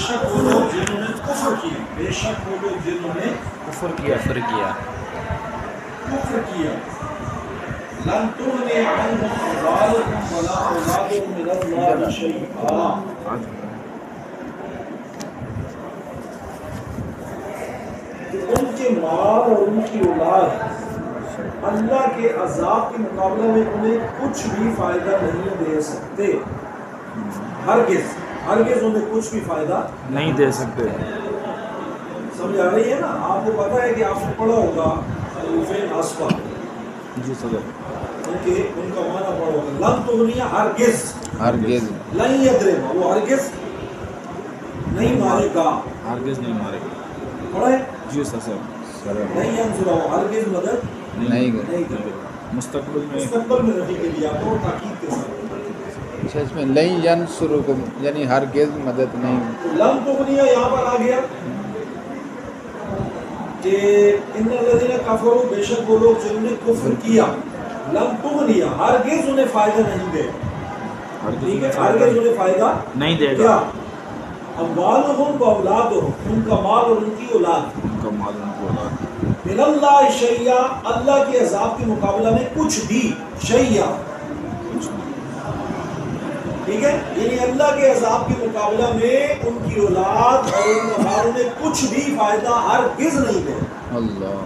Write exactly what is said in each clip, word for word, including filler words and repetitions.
شک وہ لوگ جنہوں نے کفر کیا، بے شک وہ لوگ جنہوں نے کفر کیا کفر کیا کفر کیا، لن تغنی عنہم اموالہم ولا اولادہم من اللہ شیئا، کہ ان کے مال اور ان کی اولاد اللہ کے عذاب کے مقابلے میں انہیں کچھ بھی فائدہ نہیں دے سکتے، ہرگز ہرگز انہیں کچھ بھی فائدہ نہیں دے سکتے۔ سمجھ آ رہی ہے نا؟ آپ کو پتہ ہے کہ آپ نے پڑھا ہوگا حروفین آصفہ، جی صدر، ان کے ان کا معنی پڑھا ہوگا، لن تغنی ہرگز، ہرگز لن یضرب، وہ ہرگز نہیں مارے گا، ہرگز نہیں مارے گا۔ پڑھا ہے؟ جی سر سر نہیں ینصرہ، وہ ہرگز مدد نہیں نہیں کرے، مستقبل میں مستقبل میں رکھی کے لیے آپ کو تاکید کے ساتھ اچھا، اس میں لن ینصرکم یعنی ہرگز مدد نہیں۔ لن تغنیہ یہاں پر آ گیا کہ ان الذین کفروا، بے شک وہ لوگ جنہوں نے کفر کیا، لن تغنیہ ہرگز انہیں فائدہ نہیں دے، ٹھیک ہے، ہرگز انہیں فائدہ نہیں دے کیا، گا، اموالہم و اولادہم، ان کا مال اور ان کی اولاد، ان کا مال ان کو اولاد، من اللہ شیئا، اللہ کے عذاب کے مقابلہ میں کچھ بھی، شیئا، ٹھیک ہے، یعنی اللہ کے عذاب کے مقابلہ میں ان کی اولاد اور ان کا مال انہیں کچھ بھی فائدہ ہرگز نہیں دے، اللہ،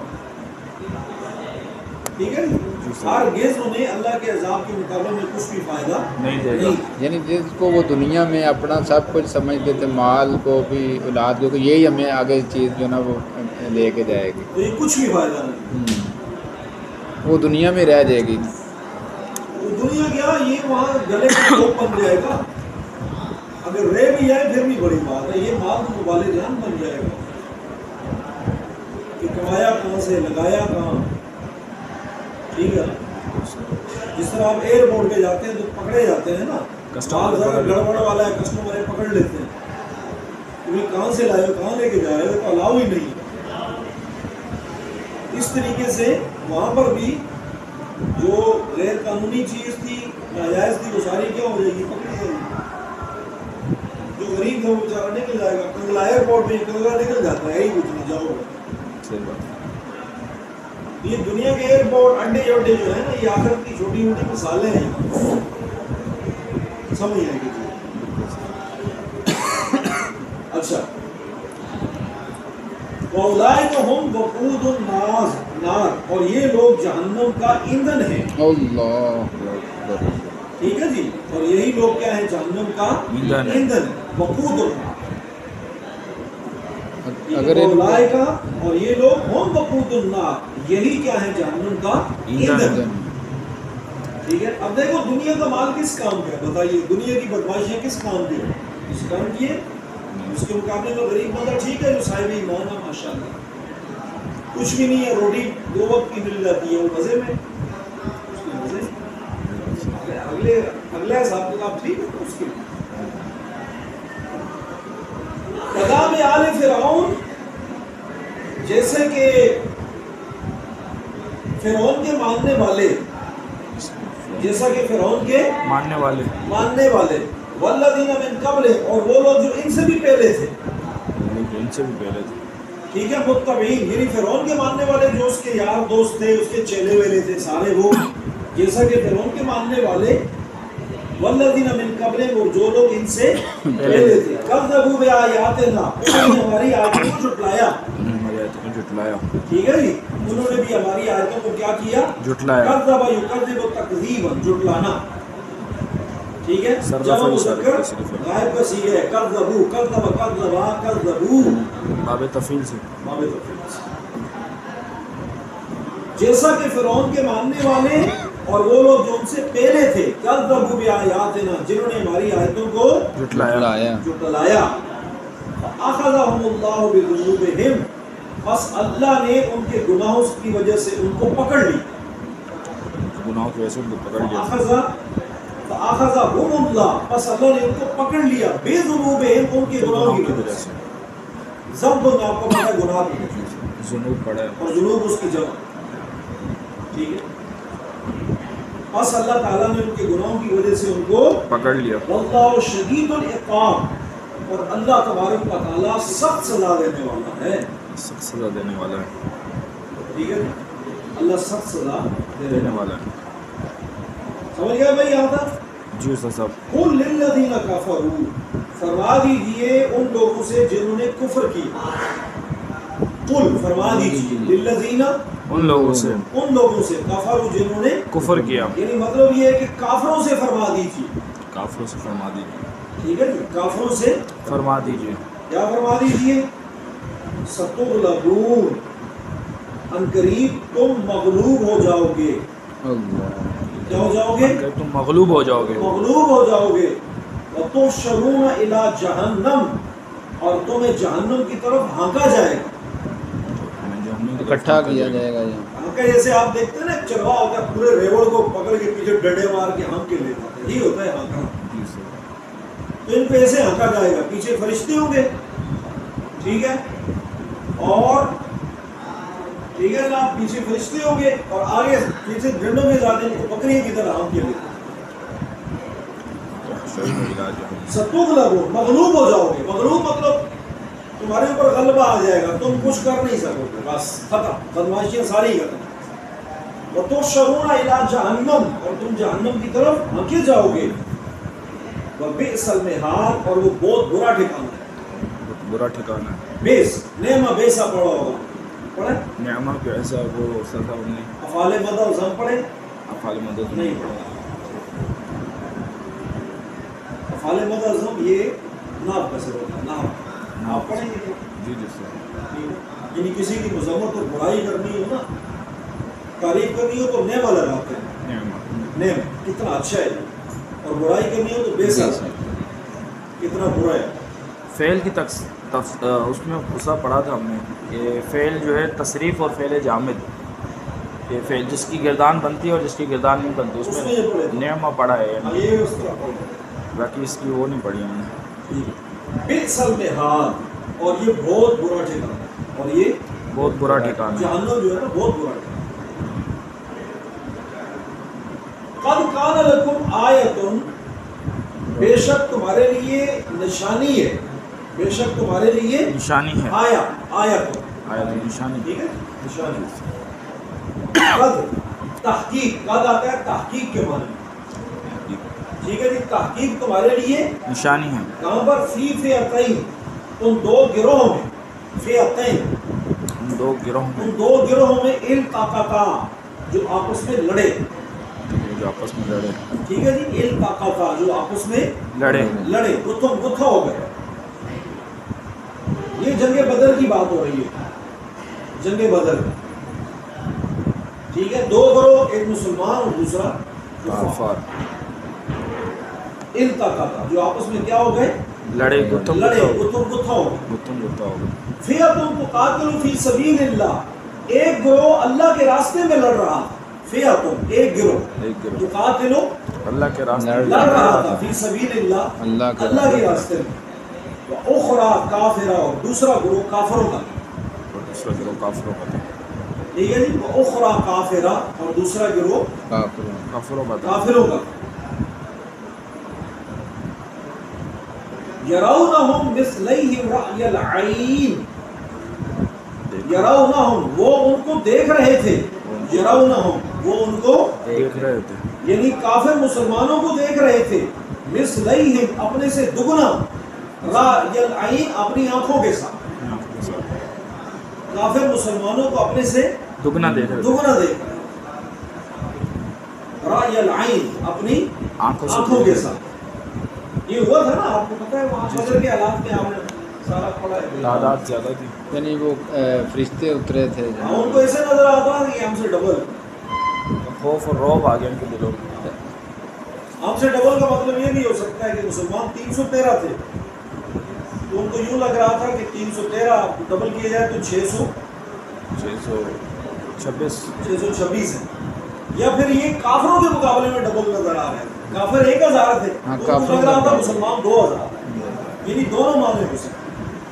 ٹھیک ہے، ہرگز انہیں اللہ کے عذاب کے مقابلے میں کچھ بھی فائدہ نہیں دے گا۔ یعنی جس کو وہ دنیا میں اپنا سب کچھ سمجھتے تھے، مال کو بھی اولاد کو، یہی ہمیں آگے چیز جو نا وہ لے کے جائے گی، تو یہ کچھ بھی فائدہ نہیں، وہ دنیا میں رہ جائے گی۔ دنیا کیا، یہ وہاں گلے کا ٹوپ بن جائے گا، اگر رہ بھی جائے پھر بھی بڑی بات ہے، یہ مال تو مبالغ جان بن جائے گا کہ کمایا کہاں سے، لگایا کہاں، ٹھیک ہے، جس طرح آپ ایئرپورٹ پہ جاتے ہیں تو پکڑے جاتے ہیں نا، مال ذرا گڑبڑ والا ہے، کسٹمر پکڑ لیتے ہیں، تمہیں کہاں سے لائے ہو، کہاں لے کے جا رہے ہو، تو الاؤ ہی نہیں۔ اس طریقے سے وہاں پر بھی جو غیر قانونی چیز تھی، ناجائز تھی، وہ ساری کیا ہو جائے گی، پکڑی جائے گی، جو غریب تھا وہ بیچارہ نکل جائے گا، کنگلا ایئرپورٹ میں کنگلا نکل جاتا ہے، یہی کچھ نہیں، جاؤ گا۔ یہ دنیا کے ایئرپورٹ اڈے اڈے جو ہے نا، یہ آخرت کی چھوٹی موٹی مثالیں ہیں، سمجھ آئے گی۔ اچھا، وَأُولَٰئِکَ هُمْ وَقُودُ النَّارِ، اور یہ لوگ جہنم کا ایندھن ہیں، اللہ، ٹھیک ہے جی، اور یہی لوگ کیا ہیں، جہنم کا ایندھن ہے۔ ایندھن، وقود النار، اگر ان کو اولئک، اور یہ لوگ ہم وقود النار، یہی کیا ہے، جہنم کا ایندھن، ٹھیک ہے۔ اب دیکھو دنیا کا مال کس کام کا ہے، بتائیے، دنیا کی بدماشیاں کس کام کی ہے، کس کام کی ہے؟ اس کے مقابلے میں غریب بندہ ٹھیک ہے، جو صاحب ایمان ہے، ماشاءاللہ، کچھ بھی نہیں ہے، روٹی دو وقت کی مل جاتی ہے، وہ مزے میں، اس کے مزے میں، اگلے اگلا حساب کتاب ٹھیک ہے اس کے۔ کدام آل فرعون، جیسے کہ فرعون کے ماننے والے، جیسا کہ فرعون کے ماننے والے، ماننے والے، والذین من قبل، اور وہ لوگ جو ان سے بھی پہلے تھے، ان سے بھی پہلے تھے، ٹھیک ہے، متبعین، یعنی فرعون کے ماننے والے جو اس کے یار دوست تھے، اس کے چیلے ویلے تھے سارے، وہ جیسا کہ فرعون کے ماننے والے، والذین من قبل، اور جو لوگ ان سے پہلے تھے، کذبوا بآیاتنا، انہوں نے ہماری آیتوں کو جھٹلایا، ہماری آیتوں کو جھٹلایا، ٹھیک ہے جی، انہوں نے بھی ہماری آیتوں کو کیا کیا، جھٹلایا، کذب یکذب تکذیبا، جھٹلانا، ٹھیک ہے، جمع مذکر غائب کا صیغہ ہے، کذبوا، کذب، کذبا، کذبوا، باب تفعیل سے، باب تفعیل سے، جیسا کہ فرعون کے ماننے والے اور وہ لوگ جو ان سے پہلے تھے، کذبوا بآیاتنا، جنہوں نے ہماری آیتوں کو جھٹلایا، جھٹلایا، فأخذهم الله بذنوبهم، بس اللہ نے ان کے گناہوں کی وجہ سے ان کو پکڑ لی، گناہوں کی وجہ سے ان کو پکڑ لیا، فأخذ فأخذهم اللہ، بس اللہ نے ان کو پکڑ لیا، بذنوبهم، ان کے گناہوں کی وجہ سے، ذنب آپ کو پتا ہے گناہ کی وجہ سے، ذنوب پڑا ہے، اور ذنوب اس کی جمع، ٹھیک ہے، بس اللہ تعالیٰ نے ان کے گناہوں کی وجہ سے ان کو پکڑ لیا، واللہ شدید العقاب، اور اللہ تبارک و تعالیٰ سخت سزا دینے والا ہے. سخت سزا دینے والا ہے. ٹھیک ہے, اللہ سخت سزا دینے والا ہے. سمجھ گئے بھائی یہاں تک؟ جی استاد صاحب. قل للذین کفروا, فرما دیجئے ان لوگوں سے جنہوں نے کفر کیا. قل فرما دیجئے للذین, ان لوگوں سے ان لوگوں سے, کفروا جنہوں نے کفر کیا. یعنی مطلب یہ ہے کہ کافروں سے فرما دیجئے. کافروں سے فرما دیجیے. ٹھیک ہے جی, کافروں سے فرما دیجیے. کیا فرما دیجئے؟ ستغلبون, ان قریب تم مغلوب ہو جاؤ گے. کیا ہو جاؤ گے؟ کہ تم مغلوب ہو جاؤ گے. مغلوب ہو جاؤ گے. وَتُحْشَرُونَ إِلَىٰ جَهَنَّمَ, اور تمہیں جہنم کی طرف ہانکا جائے گا. اکٹھا کیا جائے گا. ہانکا جیسے آپ دیکھتے ہیں نا, چروا ہوتا ہے پورے ریوڑ کو پکڑ کے پیچھے ڈنڈے مار کے ہانک کے لے جاتے ہیں, یہی ہوتا ہے ہانکا. تو ان کو ایسے ہانکا جائے گا, پیچھے فرشتے ہوں گے. ٹھیک ہے, اور ٹھیک ہے نا, پیچھے فرشتے ہوں گے اور آگے پیچھے ڈنڈوں میں جاتے ہیں, ان کو پکڑی کی طرح ہانک کے لے. ستغلبون, مغلوب ہو جاؤ گے. مغلوب مطلب تمہارے اوپر غلبہ آ جائے گا, تم کچھ کر نہیں سکو گے, بس ختم, بدماشیاں ساری ختم. وَتُحْشَرُونَ إِلَىٰ جَهَنَّمَ, اور تم جہنم کی طرف ہانکے جاؤ گے. وَبِئْسَ الْمِہَادُ, اور وہ بہت برا ٹھکانہ ہے. برا ٹھکانہ ہے. بیس, نعمہ بیسا پڑھا ہوگا, پڑھیں؟ نعمہ کے ایسا وہ سزا انہیں افعال مدح و ضم پڑھیں؟ افعال مدد نہیں پڑھا. افعال مدح و ضم یہ ناب کا سر ہوتا ہے, ناب. آپ پڑھیں گے؟ جی جی سر. یعنی کسی کی مذمت اور برائی کرنی ہو نا, تعریف کرنی ہو تو نعمہ لگاتے ہیں. نعمہ کتنا اچھا ہے, اور برائی کرنی ہو تو بیسا, کتنا برا ہے. فعل کی تکس تف... اس میں غصہ پڑھا تھا ہم نے کہ فعل جو ہے تصریف اور فعل جامد, یہ فعل جس کی گردان بنتی ہے اور جس کی گردان نہیں بنتی, اس میں نعمہ پڑھا ہے. یہ اس طرح پڑھا, باقی اس کی وہ نہیں پڑھی ہم نے. بئس المہاد, اور یہ بہت برا ٹھکانہ ہے, اور یہ بہت برا ٹھکانہ ہے. جہنم جو ہے نا بہت برا ٹھکانہ. قد کان لکم آیۃ, بے شک تمہارے لیے نشانی ہے. بے شک تمہارے لیے نشانی ہے. آیا, آیت آیا تو نشانی. ٹھیک ہے, نشانی. قد تحقیق, قد آتا ہے تحقیق کے معنی. ٹھیک ہے جی, تحقیق تمہارے لیے نشانی ہے. کہاں پر؟ فی فئتین, ان دو گروہوں میں. فئتین, ان دو گروہوں میں. ان دو گروہوں میں التقطا, جو آپس میں لڑے. جو آپس میں لڑے. ٹھیک ہے جی, التقطا, جو آپس میں لڑے. لڑے, گتھم گتھا ہو گئے. یہ جنگ بدر کی بات ہو رہی ہے, جنگ بدر. ٹھیک ہے, دو گروہ, ایک مسلمان اور دوسرا کافر. التقطا, جو آپس میں کیا ہو گئے؟ لڑے, گتھم لڑے, گتھا گتھم گتھا ہو گئے. گتھم گتھا ہو گئے. فئتٌ تقاتل فی سبیل اللہ, ایک گروہ اللہ کے راستے میں لڑ رہا تھا. فئتٌ, ایک گروہ, ایک گروہ تقاتل اللہ کے راستے میں لڑ رہا تھا. فی سبیل اللہ, اللہ کے اللہ کے راستے میں. اخری کافرہ, اور دوسرا گروہ کافروں کا. اور دوسرا گروہ کافروں کا تھا. ٹھیک ہے جی, اخری کافرہ, اور دوسرا گروہ کافروں کا تھا. کافروں کا. یرونہم مثلیہم رأی العین, یرونہم, وہ ان کو دیکھ رہے تھے. یرونہم, وہ ان کو دیکھ رہے تھے. یعنی کافر مسلمانوں کو دیکھ رہے تھے. مثلیہم, اپنے سے دگنا. رأی العین, اپنی آنکھوں کے ساتھ. کافر مسلمانوں کو اپنے سے دگنا دیکھ رہے تھے. دگنا دیکھ رہے. رأی العین, اپنی آنکھوں کے ساتھ. یہ ہوا تھا نا, آپ کو پتہ ہے وہاں بدر کے حالات میں آپ نے سارا پڑھا ہے. تعداد زیادہ تھی. یعنی وہ فرشتے اترے تھے, ہاں, ان کو ایسے نظر آتا ہے کہ ہم سے ڈبل, خوف اور رعب آ گیا ان کے دلوں میں. ہم سے ڈبل کا مطلب یہ بھی ہو سکتا ہے کہ مسلمان تین سو تیرہ تھے, تو ان کو یوں لگ رہا تھا کہ تین سو تیرہ ڈبل کیا جائے تو چھ سو چھ سو چھبیس چھ سو چھبیس ہے. یا پھر یہ کافروں کے مقابلے میں ڈبل نظر آ رہے ہیں. کافر ایک ہزار تھے, تو ان کو لگ رہا تھا مسلمان دو ہزار. یعنی دونوں معنی ہو سکتے.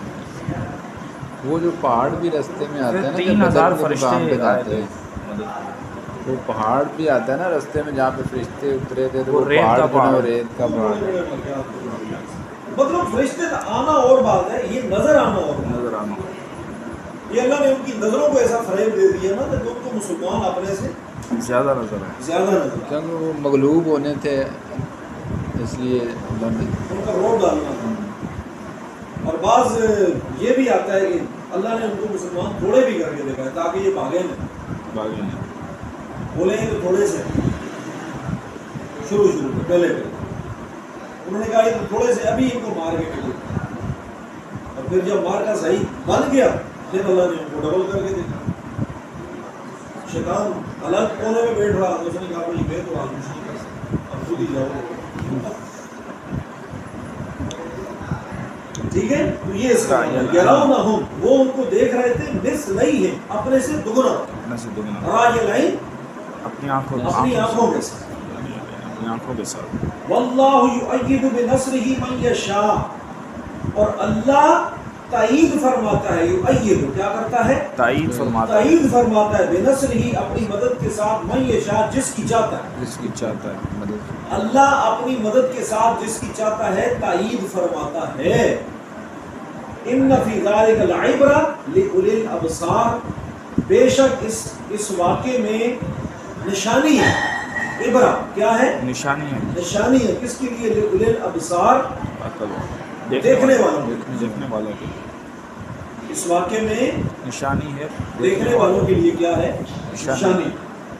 وہ جو پہاڑ بھی رستے میں آتے ہیں نا, تین ہزار فرشتے آئے تھے. وہ پہاڑ بھی آتا ہے نا رستے میں, جہاں پہ فرشتے اترے تھے, تو وہ وہ ریت پہاڑ کا جو ہے وہ پہاڑ. ریت کا پہاڑ. مطلب فرشتے آنا اور بات ہے، یہ نظر آنا اور بات ہے۔ نظر آنا یہ اللہ نے ان کی نظروں کو ایسا فریب دے دیا نا کہ ان کو مسلمان اپنے سے زیادہ نظر ہے، زیادہ نظر آئے۔ کیونکہ وہ مغلوب ہونے تھے، اس لیے اللہ نے ان کا روڈ ڈالنا تھا۔ اور بعض یہ بھی آتا ہے کہ اللہ نے ان کو مسلمان تھوڑے بھی کر کے دکھائے تاکہ یہ بھاگے نہیں، باغی نہیں بولیں گے تو تھوڑے سے شروع شروع میں پہلے پہلے انہوں نے کہا یہ تو تھوڑے سے ابھی ان کو مار کے کھلے، اور پھر جب مار کا صحیح بن گیا پھر اللہ نے ان کو ڈبل کر کے دیکھا۔ شیطان الگ کونے میں بیٹھ رہا، اس نے کہا بھائی میں تو آدمی نہیں کر سکتا، اب خود ہی جاؤ۔ ٹھیک ہے، تو یہ اس کا یرونہم، وہ ان کو دیکھ رہے تھے مثلیہم، اپنے سے دگنا، اپنے سے دگنا، رایلین، اپنی آنکھوں اپنی آنکھوں کے ساتھ۔ اپنی آنکھوں کے ساتھ۔ واللہ یؤید بنصرہ من یشاء، اور اللہ تائید فرماتا ہے، یؤید کیا کرتا ہے؟ تائید فرماتا ہے، تائید فرماتا ہے، بنصرہ اپنی مدد کے ساتھ، من یشاء جس کی چاہتا ہے، جس کی چاہتا ہے مدد۔ اللہ اپنی مدد کے ساتھ جس کی چاہتا ہے تائید فرماتا ہے۔ ان فی ذلک العبرہ لأولی الابصار، بے شک اس اس واقعے میں نشانی ہے، عبرہ کیا ہے؟ نشانی ہے، نشانی ہے کس کے لیے؟ لأولی الابصار، عقل دیکھنے والوں کے، دیکھنے والوں کے اس واقعے میں نشانی ہے، دیکھنے والوں کے لیے کیا ہے؟ نشانی۔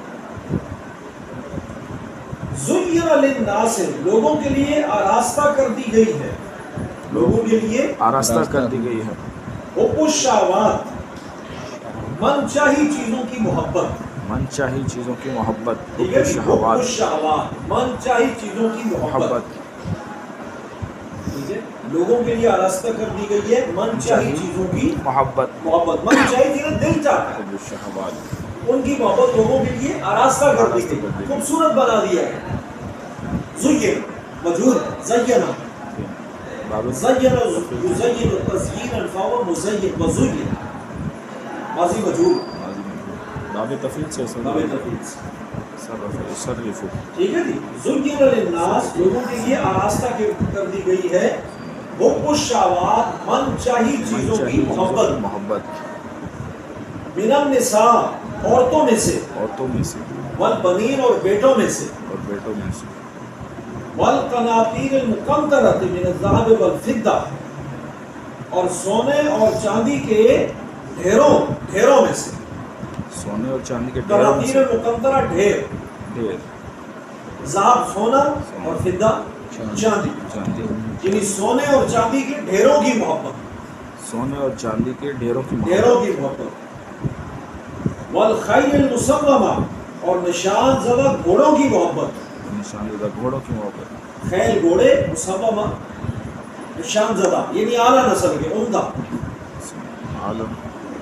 زین للناس، لوگوں کے لیے آراستہ کر دی گئی ہے، لوگوں کے لیے آراستہ کر دی گئی ہے، حب الشہوات، من چاہی چیزوں کی محبت، من چاہی چیزوں کی محبت، ٹھیک ہے، حب شہوات، الشہوات، من چاہی چیزوں کی محبت، محبت، ٹھیک ہے، لوگوں کے لیے آراستہ کر دی گئی ہے من چاہی چیزوں کی محبت، محبت، من چاہی چیزیں دل چاہتا ہے، حب الشہوات، ان کی محبت لوگوں کے لیے آراستہ کر دی گئی، خوبصورت بنا دیا ہے۔ زین مجہول زینہ، باب زین یزین تزیینا فهو مزین وزین، ماضی مجہول، باب تفیل سے باب تفعیل سے، صرف صرف ٹھیک ہے جی۔ زین للناس، لوگوں کے لیے آراستہ کر دی گئی ہے، حب الشہوات، من چاہی چیزوں کی محبت، محبت، من النساء، عورتوں میں سے، عورتوں میں سے، والبنین، اور بیٹوں میں سے، اور بیٹوں میں سے، والقناطیر المقنطرۃ من الذهب والفضہ، اور سونے اور چاندی کے ڈھیروں ڈھیروں میں سے، سونے اور چاندی کے ڈھیروں میں قناطیر سے، المقنطرہ ڈھیر، ڈھیر، ذهب سونا اور فضہ چاندی، چاندی، یعنی سونے اور چاندی کے ڈھیروں کی محبت، سونے اور چاندی کے ڈھیروں کی ڈھیروں محبت، کی محبت، والخیل المسومہ، اور نشان زدہ گھوڑوں کی محبت، نشان زدہ گھوڑوں کی محبت، خیل گھوڑے، مسومہ نشان زدہ یعنی اعلیٰ نسل کے، عمدہ، عالم،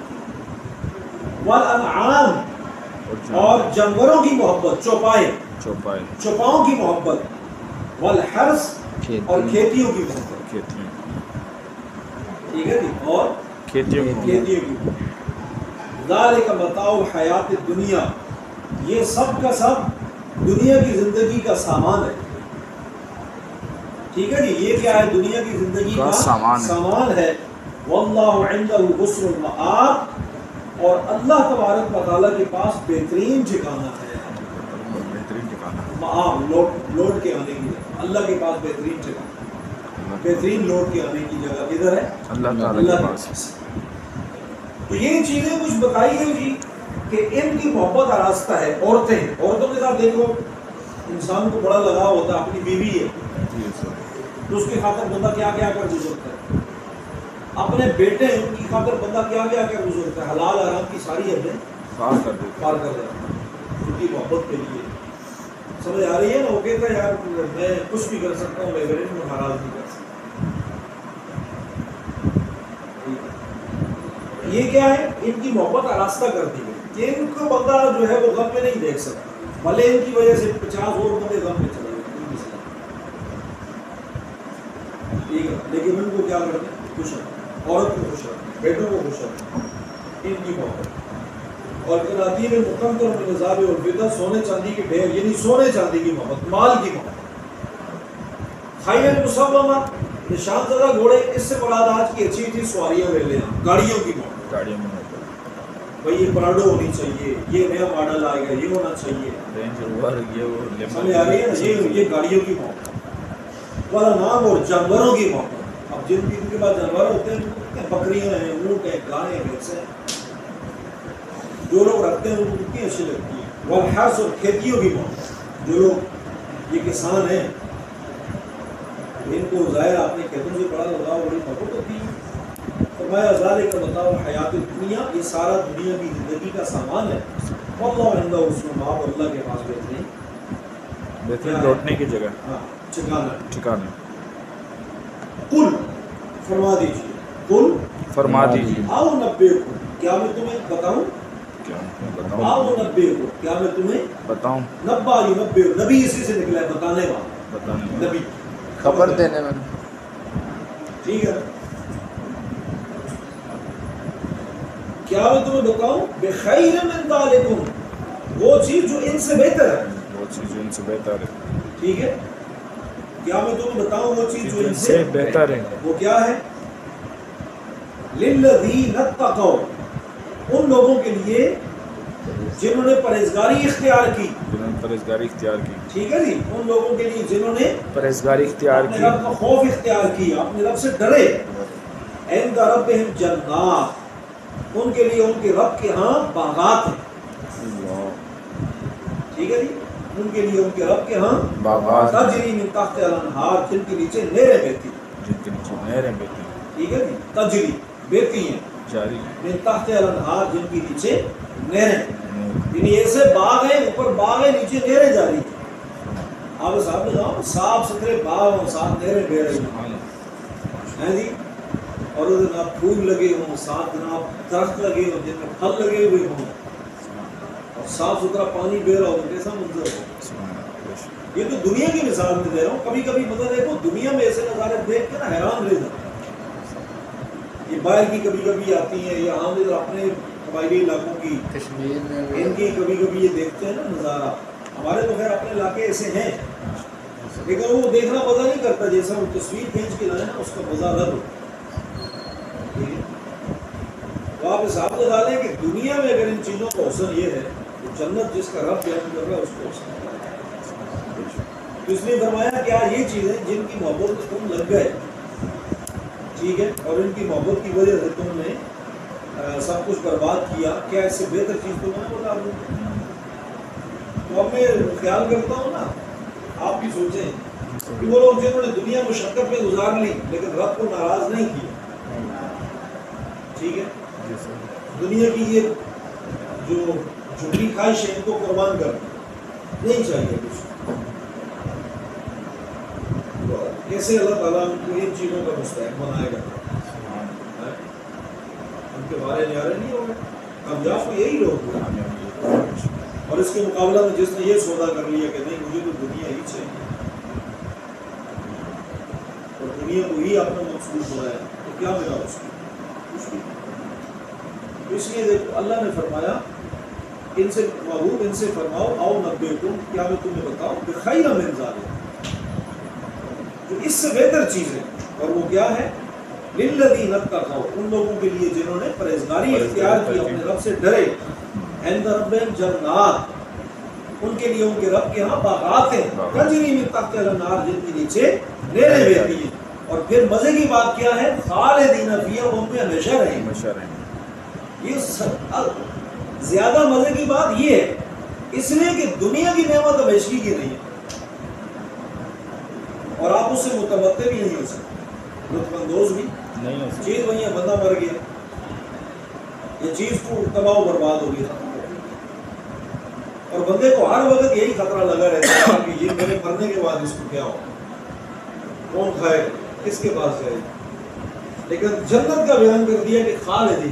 والانعام، اور اور جانور، جانوروں کی محبت، چوپائے چوپائے، چوپاؤں کی محبت، والحرث، اور کھیتیوں کی محبت، کھیتیاں، ٹھیک ہے جی، اور کھیتیوں کی محبت، کھیتیوں کی محبت۔ ذالک متاع الحیات الدنیا، یہ سب کا سب دنیا کی زندگی کا سامان ہے، ٹھیک ہے جی، یہ کیا ہے؟ دنیا کی زندگی کا کا سامان ہے۔ سامان ہے۔ واللہ عنده حسن المآب، اور اللہ تبارک و تعالیٰ کے پاس بہترین ٹھکانہ ہے، بہترین ٹھکانا ہے، مآب لوٹ لوٹ کے آنے کی جگہ، اللہ کے پاس بہترین ٹھکانہ، بہترین لوٹ کے آنے کی جگہ کدھر ہے؟ اللہ تعالیٰ اللہ کے کے پاس۔ پاس۔ تو یہ چیزیں کچھ بتائی گئی جی کہ ان کی محبت آراستہ ہے۔ عورتیں، عورتوں کے ساتھ دیکھو انسان کو بڑا لگاؤ ہوتا ہے، اپنی بیوی ہے جی سر، تو اس کی خاطر بندہ کیا کیا کر گزرتا ہے، اپنے بیٹے ہیں ان کی خاطر بندہ کیا کیا کر گزرتا ہے، حلال حرام کی ساری حدیں پار کر دیتے، پار کر رہا ہے ان کی محبت کے لیے۔ سمجھ آ رہی ہے نا؟ وہ کہتا ہے یار میں کچھ بھی کر سکتا ہوں لیکن ان کو ناراض نہیں کر سکتا۔ یہ کیا ہے؟ ان کی محبت آراستہ کر دی گئی کہ ان کو بندہ جو ہے وہ غم میں نہیں دیکھ سکتا، بھلے ان کی وجہ سے پچاس اور بندے غم میں چلے گئے، کوئی مسئلہ نہیں، ٹھیک ہے، لیکن ان کو کیا کرتے ہیں؟ خوش رکھتے، عورت کو خوش رکھتے، بیٹوں کو خوش رکھتے، ان کی محبت۔ اور قناطیر المقنطرۃ من الذهب والفضہ، سونے چاندی کے ڈھیر، یعنی سونے چاندی کی محبت، مال کی محبت۔ خیل المسومہ، نشان زدہ گھوڑے اس سے مراد آج کی اچھی اچھی سواریاں لے لینا، گاڑیوں کی موت، گاڑیوں میں ہوتا بھئی یہ پراڈو ہونی چاہیے، یہ نیا ماڈل آئے گا، یہ ہونا چاہیے، رینج روور یہ وہ سمجھ آ رہی ہے نا، یہ یہ گاڑیوں کی موت والا نام، اور جانوروں کی موت. اب جن کی کے پاس جانور ہوتے ہیں، بکریاں ہیں، اونٹ ہیں، گائے ہیں، بھینسیں ہیں، جو لوگ رکھتے ہیں ان کو کتنی اچھی لگتی ہے. والحرث، اور کھیتیوں کی موت، جو لوگ یہ کسان ہیں ان کو ظاہر آپ نے کھیتوں سے پڑھا ہوگا، بڑی محبت ہوتی ہے. فرمایا ذالک متاع حیات الدنیا، یہ سارا دنیا کی زندگی کا سامان ہے. واللہ عنده حسن المآب، اللہ کے پاس بہترین بہترین لوٹنے کی جگہ، ہاں ٹھکانا. ٹھکانے. قل، فرما دیجیے، قل فرما دیجیے، آؤ نبئکم، کیا میں تمہیں بتاؤں، کیا میں آؤ بتاؤں نبئکم، کیا میں تمہیں بتاؤں نبا ینبئ، نبی اسی سے نکلا ہے، بتانے والا، بتانے نبی خبر دینے والا. ٹھیک ہے. کیا میں تمہیں بتاؤں بخیر من ذالکم، وہ چیز جو ان سے بہتر ہے. وہ چیز جو ان سے بہتر ہے. ٹھیک ہے. کیا میں تمہیں بتاؤں وہ چیز جو ان سے سے بہتر ہے. وہ کیا ہے؟ للذین اتقوا، ان لوگوں کے لیے جنہوں نے پرہیزگاری اختیار کی. جنہوں نے پرہیزگاری اختیار کی. ٹھیک ہے جی. ان لوگوں کے لیے جنہوں نے پرہیزگاری اختیار اپنے کی. رب کا خوف اختیار کیا، اپنے رب سے ڈرے. عند ربہم جنات، ان کے لیے ان کے رب کے ہاں باغات ہیں. ٹھیک ہے جی. ان کے لیے ان کے رب کے ہاں باغات، تجری من تحت الانہار، جن کے نیچے نہریں بہتی ہیں. جن کے نیچے نہریں بہتی ہیں. ٹھیک ہے جی. تجری بہتی ہیں، جاری من تحت الانہار، جن کے نیچے نہریں. یعنی ایسے باغ ہیں، اوپر باغ ہے، نیچے نہریں جاری ہیں. آپ صاحب نے کہا صاف ستھرے باغ ہوں، ساتھ نہریں بہ رہی ہیں جی. اور وہ جناب پھول لگے ہوں، ساتھ جناب درخت لگے ہوں جن میں پھل لگے ہوئے ہوں، اور صاف ستھرا پانی بہ رہا ہو، کیسا منظر ہو. یہ تو دنیا کی مثال میں دے رہا ہوں. کبھی کبھی مطلب دیکھو دنیا میں ایسے نظارے دیکھ کے نا حیران رہ جاتے ہیں. یہ باہر کی کبھی کبھی آتی ہیں، یا عام ادھر اپنے قبائلی علاقوں کی کشمیر میں ان کی کبھی کبھی یہ دیکھتے ہیں نا نظارہ. ہمارے تو خیر اپنے علاقے ایسے ہیں، لیکن وہ دیکھنا مزہ نہیں کرتا جیسا وہ تصویر کھینچ کے لائے نا، اس کا مزہ الگ ہوتا ہے. تو آپ حساب لگا لیں کہ دنیا میں اگر ان چیزوں کا حسن یہ ہے تو جنت جس کا رب بیان کر رہا ہے اس کو حسن ہے. تو اس لیے فرمایا کہ آج یہ چیزیں جن کی محبت میں تم لگ گئے، ٹھیک ہے، اور ان کی محبت کی وجہ سے تم نے سب کچھ برباد کیا، کیا اس سے بہتر چیز تو میں بتا دوں. تو اب میں خیال کرتا ہوں نا، آپ بھی سوچیں کہ وہ لوگ جنہوں نے دنیا مشقت میں گزار لی لیکن رب کو ناراض نہیں کیا، ٹھیک ہے، دنیا کی یہ جو جھوٹی خواہش ہے ان کو قربان کر نہیں چاہیے کچھ. کیسے اللہ تعالیٰ ان کو ان چیزوں کا مستحق بنائے گا؟ ان کے بارے نیارے نہیں ہو گئے. کامیاب تو یہی لوگ ہوئے، اور اس کے مقابلہ میں جس نے یہ سودا کر لیا کہ نہیں مجھے تو دنیا ہی چاہیے اور دنیا کو ہی اپنا مقصود بنایا، تو کیا ملا اس کی؟ کچھ بھی. اس لیے دیکھو اللہ نے فرمایا ان سے محبوب ان سے فرماؤ آؤ نبئکم، کیا میں تمہیں بتاؤں بخیر من ذالک، جو اس سے بہتر چیز ہے. اور وہ کیا ہے؟ للذین اتقوا، ان لوگوں کے لیے جنہوں نے پرہیزگاری اختیار کی، اپنے رب سے ڈرے. عند ربہم جنات، ان کے لیے ان کے رب کے ہاں باغات ہیں، تجری من تحت الانہار، جن کے نیچے نہریں بہتی ہیں. اور پھر مزے کی بات کیا ہے؟ خالدین فیہا، وہ ان میں ہمیشہ رہیں گے. یہ زیادہ مزے کی بات یہ ہے، اس لیے کہ دنیا کی نعمت ہمیشگی کی نہیں ہے، اور آپ اس سے متمتع بھی نہیں ہو سکتے، لطف اندوز بھی نہیں ہو سکتی. چیز وہی ہے، بندہ مر گیا، یہ چیز کو تباہ و برباد ہو گیا، اور بندے کو ہر وقت یہی خطرہ لگا رہتا ہے کہ یہ میرے مرنے کے بعد اس کو کیا ہو، کون کھائے، کس کے پاس جائے. لیکن جنت کا بیان کر دیا کہ خالدین،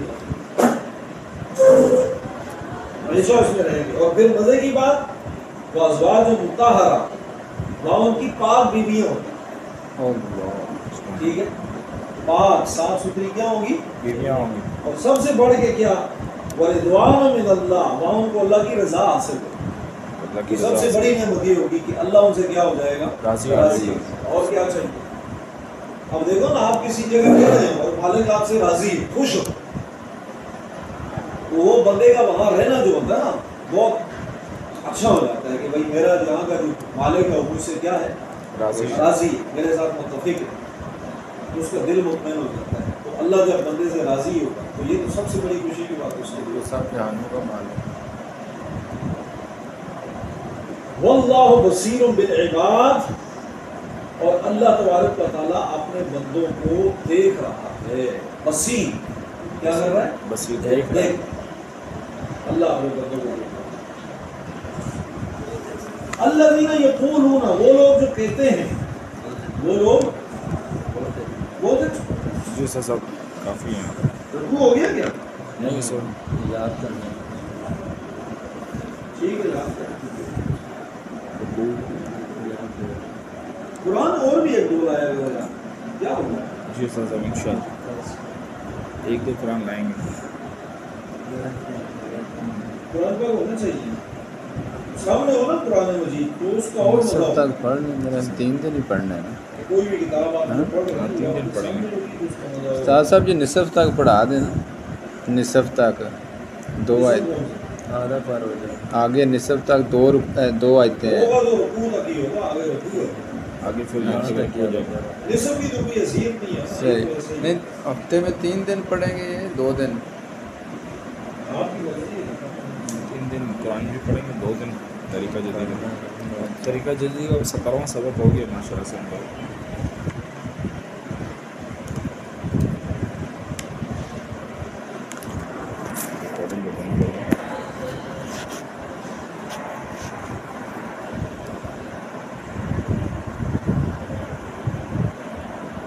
ہمیشہ اس میں رہیں گے. اور پھر مزے کی بات، وازواج مطہرہ، وہاں ان کی پاک بیویاں ہوں گی، ٹھیک ہے، پاک صاف ستھری کیا ہوں گی؟ بیویاں ہوں گی. اور سب سے بڑھ کے کیا؟ ورضوان من اللہ، وہاں ان کو اللہ کی رضا حاصل ہوگی. اللہ کی سب سے بڑی نعمت یہ ہوگی کہ اللہ ان سے کیا ہو جائے گا؟ راضی ہو جائے گا. اور کیا چاہیے؟ اب دیکھو نا آپ کسی جگہ گئے ہیں اور مالک آپ سے راضی ہے، خوش ہو، تو وہ بندے کا وہاں رہنا جو ہوتا ہے نا بہت اچھا ہو جاتا ہے کہ بھائی میرا جہاں کا جو مالک ہے وہ مجھ سے کیا ہے، راضی راضی ہے، میرے ساتھ متفق ہے، تو اس کا دل مطمئن ہو جاتا ہے۔ تو اللہ جب بندے سے راضی ہوگا تو یہ تو سب سے بڑی خوشی کی بات ہے اس کے لیے۔ وہ سب جہانوں کا مالک ہے۔ واللہ بصیر بالعباد، اور اللہ تبارک و تعالیٰ اپنے بندوں کو دیکھ رہا ہے۔ بصیر کیا کر رہا ہے؟ بصیر دیکھ رہا ہے۔ دیکھ اللہ اپنے بندوں کو دیکھ رہا ہے۔ الذین یقولون، وہ لوگ جو کہتے ہیں، وہ لوگ بولتے جی سر سب کافی ہیں۔ رکوع ہو گیا کیا؟ نہیں سر یاد کرنا ٹھیک ہے یاد کریں۔ قرآن اور بھی ایک دو آیا ہوا ہے، کیا ہوگا؟ جی سر سب انشاءاللہ ایک دو قرآن لائیں گے۔ قرآن پاک ہونا چاہیے سامنے ہو نا قرآن مجید، تو اس کا اور سب مطلب تک پڑھ لیں، میرا تین دن ہی پڑھنا ہے نا۔ کوئی بھی کتاب آپ پڑھ رہے ہاں، تین دن ہیں پڑھیں گے۔ استاد صاحب جی نصف تک پڑھا دینا، نصف تک دو آیت آدھا پار ہو جائے آگے، نصف تک دو رک- دو آیتیں ہیں۔ ہوگا تو رکوع تک ہی ہوگا، آگے رکوع ہے، آگے پھر یہاں سے ہو جائے گا۔ نصف کی تو کوئی حیثیت نہیں ہے۔ صحیح نہیں، ہفتے میں تین دن پڑھیں گے، یہ دو دن آپ کی مرضی ہے۔ تین دن قرآن بھی پڑھیں گے، دو دن طریقہ جدید۔ طریقہ جدید کا سترواں سبق ہو گیا ماشاء اللہ سے ہم لوگ۔